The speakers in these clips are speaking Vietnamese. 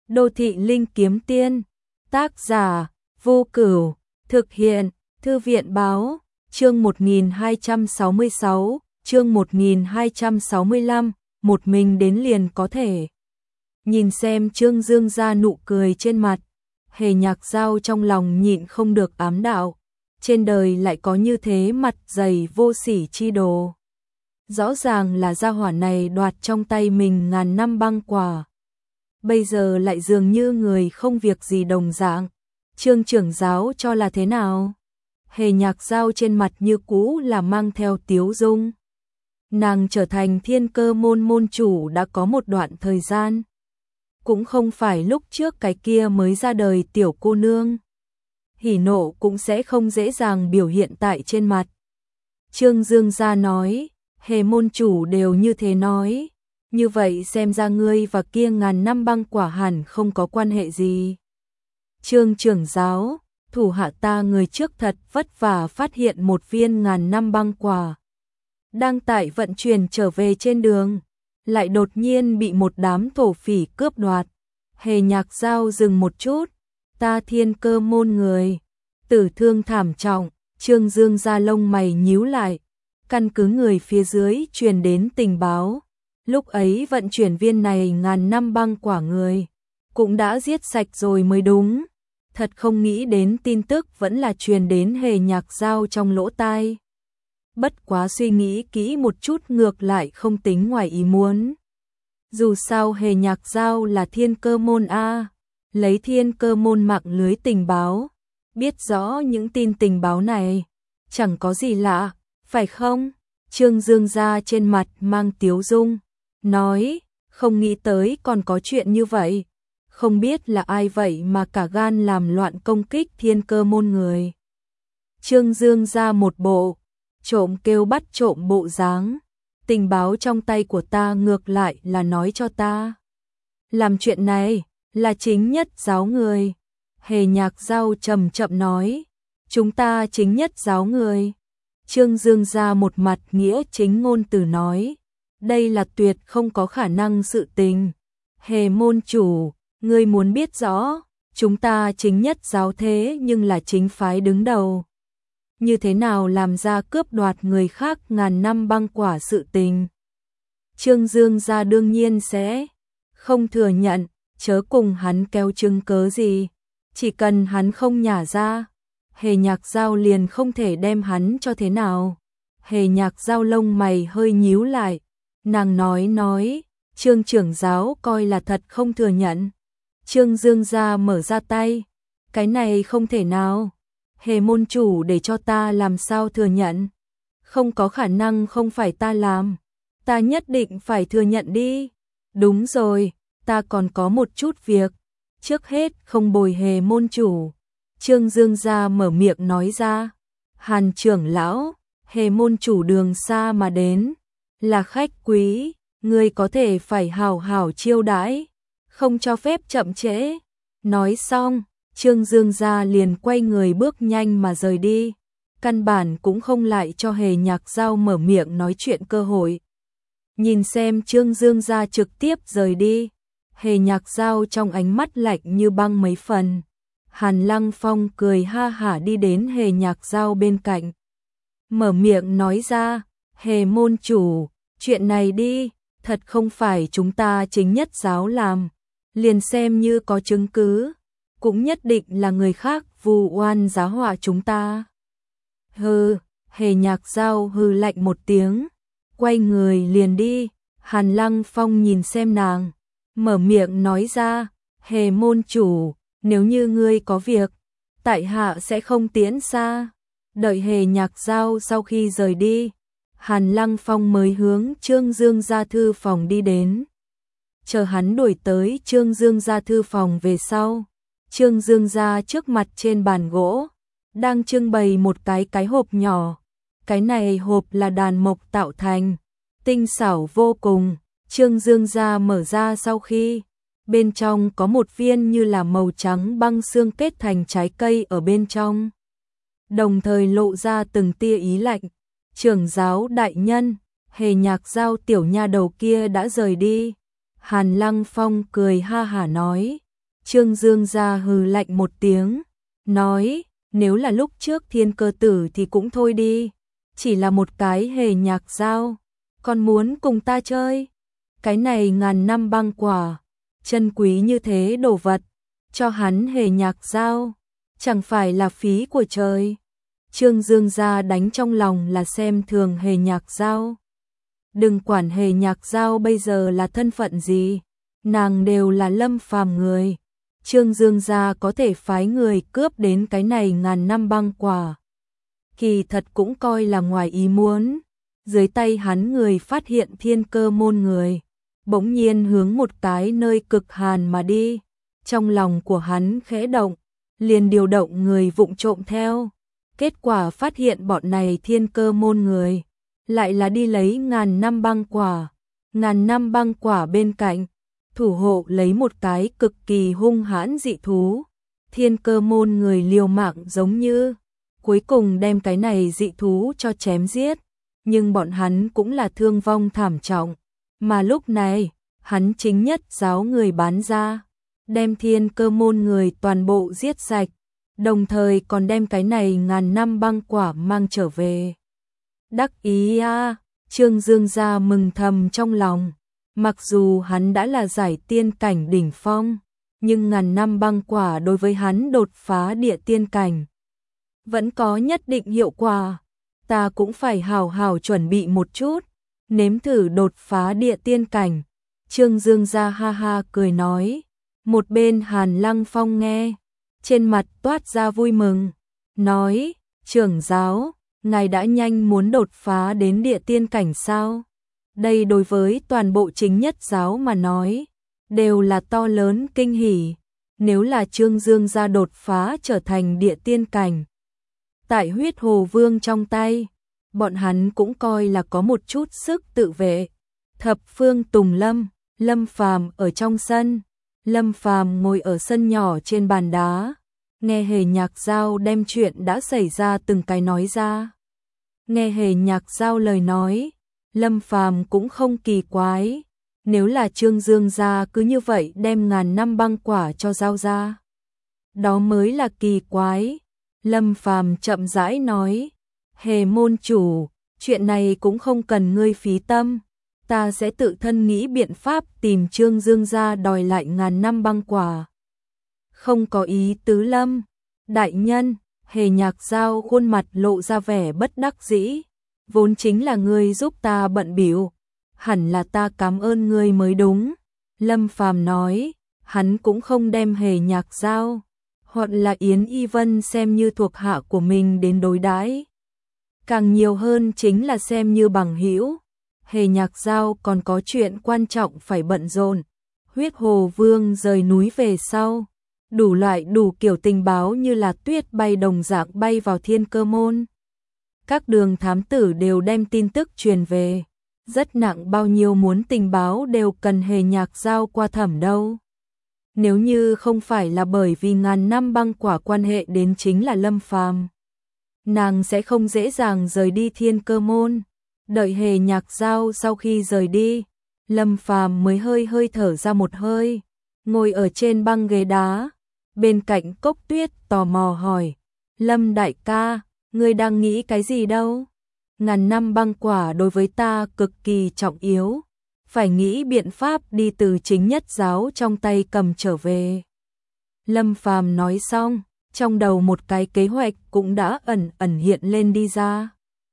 Đô thị linh kiếm tiên, tác giả, Vô Cửu, thực hiện, Thư viện báo, chương 1266, chương 1265, một mình đến liền có thể. Nhìn xem Trương Dương ra nụ cười trên mặt, Hề Nhạc Giao trong lòng nhịn không được ám đạo, trên đời lại có như thế mặt dày vô sỉ chi đồ. Rõ ràng là gia hỏa này đoạt trong tay mình ngàn năm băng quả. Bây giờ lại dường như người không việc gì đồng dạng. Trương trưởng giáo cho là thế nào? Hề Nhạc Giao trên mặt như cũ là mang theo tiếu dung. Nàng trở thành Thiên Cơ môn môn chủ đã có một đoạn thời gian. Cũng không phải lúc trước cái kia mới ra đời tiểu cô nương. Hỉ nộ cũng sẽ không dễ dàng biểu hiện tại trên mặt. Trương Dương gia nói, Hề môn chủ đều như thế nói. Như vậy xem ra ngươi và kia ngàn năm băng quả hẳn không có quan hệ gì. Trương trưởng giáo, thủ hạ ta người trước thật vất vả phát hiện một viên ngàn năm băng quả. Đang tại vận chuyển trở về trên đường, lại đột nhiên bị một đám thổ phỉ cướp đoạt. Hề Nhạc Giao dừng một chút, ta Thiên Cơ môn người, tử thương thảm trọng. Trương Dương gia lông mày nhíu lại, căn cứ người phía dưới truyền đến tình báo. Lúc ấy vận chuyển viên này ngàn năm băng quả người, cũng đã giết sạch rồi mới đúng. Thật không nghĩ đến tin tức vẫn là truyền đến Hề Nhạc Giao trong lỗ tai. Bất quá suy nghĩ kỹ một chút ngược lại không tính ngoài ý muốn. Dù sao Hề Nhạc Giao là Thiên Cơ môn A, lấy Thiên Cơ môn mạng lưới tình báo, biết rõ những tin tình báo này, chẳng có gì lạ, phải không? Trương Dương gia trên mặt mang tiếu dung, nói, không nghĩ tới còn có chuyện như vậy. Không biết là ai vậy mà cả gan làm loạn công kích Thiên Cơ môn người. Trương Dương ra một bộ trộm kêu bắt trộm bộ dáng. Tình báo trong tay của ta ngược lại là nói cho ta. Làm chuyện này là chính nhất giáo người. Hề Nhạc Giao chậm chậm nói, chúng ta chính nhất giáo người. Trương Dương ra một mặt nghĩa chính ngôn từ nói, đây là tuyệt không có khả năng sự tình. Hề môn chủ, ngươi muốn biết rõ, chúng ta chính nhất giáo thế nhưng là chính phái đứng đầu. Như thế nào làm ra cướp đoạt người khác ngàn năm băng quả sự tình? Trương Dương gia đương nhiên sẽ không thừa nhận, chớ cùng hắn kéo chứng cớ gì. Chỉ cần hắn không nhả ra, Hề Nhạc Giao liền không thể đem hắn cho thế nào. Hề Nhạc Giao lông mày hơi nhíu lại, nàng nói, Trương trưởng giáo coi là thật không thừa nhận. Trương Dương gia mở ra tay, cái này không thể nào. Hề môn chủ để cho ta làm sao thừa nhận? Không có khả năng không phải ta làm. Ta nhất định phải thừa nhận đi. Đúng rồi, ta còn có một chút việc. Trước hết không bồi Hề môn chủ. Trương Dương gia mở miệng nói ra. Hàn trưởng lão, Hề môn chủ đường xa mà đến. Là khách quý, ngươi có thể phải hào hào chiêu đãi. Không cho phép chậm trễ. Nói xong, Trương Dương gia liền quay người bước nhanh mà rời đi. Căn bản cũng không lại cho Hề Nhạc Giao mở miệng nói chuyện cơ hội. Nhìn xem Trương Dương gia trực tiếp rời đi, Hề Nhạc Giao trong ánh mắt lạnh như băng mấy phần. Hàn Lăng Phong cười ha hả đi đến Hề Nhạc Giao bên cạnh. Mở miệng nói ra, Hề môn chủ, chuyện này đi, thật không phải chúng ta chính nhất giáo làm. Liền xem như có chứng cứ, cũng nhất định là người khác vu oan giá họa chúng ta. Hừ, Hề Nhạc Giao hừ lạnh một tiếng, quay người liền đi. Hàn Lăng Phong nhìn xem nàng, mở miệng nói ra, Hề môn chủ, nếu như ngươi có việc, tại hạ sẽ không tiễn xa. Đợi Hề Nhạc Giao sau khi rời đi, Hàn Lăng Phong mới hướng Trương Dương gia thư phòng đi đến. Chờ hắn đuổi tới Trương Dương gia thư phòng về sau, Trương Dương gia trước mặt trên bàn gỗ đang trưng bày một cái hộp nhỏ. Cái này hộp là đàn mộc tạo thành, tinh xảo vô cùng. Trương Dương gia mở ra sau khi, bên trong có một viên như là màu trắng băng xương kết thành trái cây ở bên trong. Đồng thời lộ ra từng tia ý lạnh. Trưởng giáo đại nhân, Hề Nhạc Giao tiểu nha đầu kia đã rời đi. Hàn Lăng Phong cười ha hả nói, Trương Dương gia hừ lạnh một tiếng, nói, nếu là lúc trước Thiên Cơ Tử thì cũng thôi đi, chỉ là một cái hề nhạc dao, còn muốn cùng ta chơi? Cái này ngàn năm băng quả, chân quý như thế đồ vật, cho hắn hề nhạc dao, chẳng phải là phí của trời. Trương Dương gia đánh trong lòng là xem thường hề nhạc dao. Đừng quản hề nhạc dao bây giờ là thân phận gì, nàng đều là Lâm Phàm người. Trương Dương gia có thể phái người cướp đến cái này ngàn năm băng quả, kỳ thật cũng coi là ngoài ý muốn. Dưới tay hắn người phát hiện Thiên Cơ môn người, bỗng nhiên hướng một cái nơi cực hàn mà đi. Trong lòng của hắn khẽ động, liền điều động người vụng trộm theo. Kết quả phát hiện bọn này Thiên Cơ môn người, lại là đi lấy ngàn năm băng quả. Ngàn năm băng quả bên cạnh, thủ hộ lấy một cái cực kỳ hung hãn dị thú. Thiên Cơ môn người liều mạng giống như, cuối cùng đem cái này dị thú cho chém giết. Nhưng bọn hắn cũng là thương vong thảm trọng. Mà lúc này, hắn chính nhất giáo người bán ra, đem Thiên Cơ môn người toàn bộ giết sạch, đồng thời còn đem cái này ngàn năm băng quả mang trở về. Đắc ý a, Trương Dương gia mừng thầm trong lòng. Mặc dù hắn đã là giải tiên cảnh đỉnh phong, nhưng ngàn năm băng quả đối với hắn đột phá địa tiên cảnh vẫn có nhất định hiệu quả. Ta cũng phải hào hào chuẩn bị một chút, nếm thử đột phá địa tiên cảnh. Trương Dương gia ha ha cười nói. Một bên Hàn Lăng Phong nghe, trên mặt toát ra vui mừng, nói, trưởng giáo, ngài đã nhanh muốn đột phá đến địa tiên cảnh sao? Đây đối với toàn bộ chính nhất giáo mà nói, đều là to lớn kinh hỉ. Nếu là Trương Dương gia đột phá trở thành địa tiên cảnh, tại Huyết Hồ Vương trong tay, bọn hắn cũng coi là có một chút sức tự vệ. Thập phương Tùng Lâm, Lâm Phàm ở trong sân. Lâm Phàm ngồi ở sân nhỏ trên bàn đá, nghe hề nhạc dao đem chuyện đã xảy ra từng cái nói ra. Nghe hề nhạc dao lời nói, Lâm Phàm cũng không kỳ quái. Nếu là Trương Dương gia cứ như vậy đem ngàn năm băng quả cho giao ra, đó mới là kỳ quái. Lâm Phàm chậm rãi nói, hề môn chủ, chuyện này cũng không cần ngươi phí tâm. Ta sẽ tự thân nghĩ biện pháp tìm Trương Dương gia đòi lại ngàn năm băng quả. Không có ý tứ Lâm đại nhân. Hề nhạc dao khuôn mặt lộ ra vẻ bất đắc dĩ. Vốn chính là ngươi giúp ta bận bịu, hẳn là ta cảm ơn ngươi mới đúng. Lâm Phàm nói, hắn cũng không đem hề nhạc dao hoặc là Yến Y Vân xem như thuộc hạ của mình đến đối đãi, càng nhiều hơn chính là xem như bằng hữu. Hề nhạc dao còn có chuyện quan trọng phải bận rộn. Huyết Hồ Vương rời núi về sau, đủ loại đủ kiểu tình báo như là tuyết bay đồng dạng bay vào Thiên Cơ môn. Các đường thám tử đều đem tin tức truyền về, rất nặng bao nhiêu muốn tình báo đều cần hề nhạc dao qua thẩm đâu. Nếu như không phải là bởi vì ngàn năm băng quả quan hệ đến chính là Lâm Phàm, nàng sẽ không dễ dàng rời đi Thiên Cơ môn. Đợi hề nhạc dao sau khi rời đi, Lâm Phàm mới hơi hơi thở ra một hơi, ngồi ở trên băng ghế đá. Bên cạnh Cốc Tuyết tò mò hỏi, Lâm đại ca, ngươi đang nghĩ cái gì đâu? Ngàn năm băng quả đối với ta cực kỳ trọng yếu, phải nghĩ biện pháp đi từ chính nhất giáo trong tay cầm trở về. Lâm Phàm nói xong, trong đầu một cái kế hoạch cũng đã ẩn ẩn hiện lên đi ra.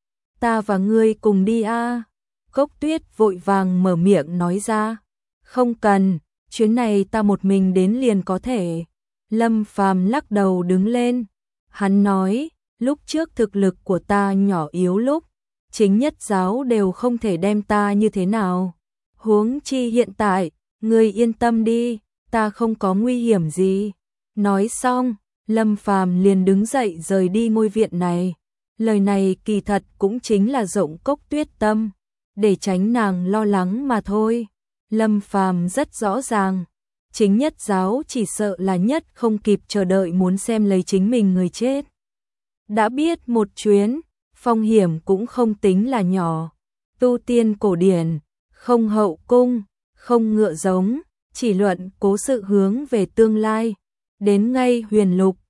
Ta và ngươi cùng đi a. Cốc Tuyết vội vàng mở miệng nói ra. Không cần, chuyến này ta một mình đến liền có thể. Lâm Phàm lắc đầu đứng lên. Hắn nói, lúc trước thực lực của ta nhỏ yếu lúc, chính nhất giáo đều không thể đem ta như thế nào. Huống chi hiện tại, ngươi yên tâm đi, ta không có nguy hiểm gì. Nói xong, Lâm Phàm liền đứng dậy rời đi ngôi viện này. Lời này kỳ thật cũng chính là rộng Cốc Tuyết tâm, để tránh nàng lo lắng mà thôi. Lâm Phàm rất rõ ràng, chính nhất giáo chỉ sợ là nhất không kịp chờ đợi muốn xem lấy chính mình người chết. Đã biết một chuyến, phong hiểm cũng không tính là nhỏ. Tu tiên cổ điển, không hậu cung, không ngựa giống, chỉ luận cố sự hướng về tương lai. Đến ngay huyền lục,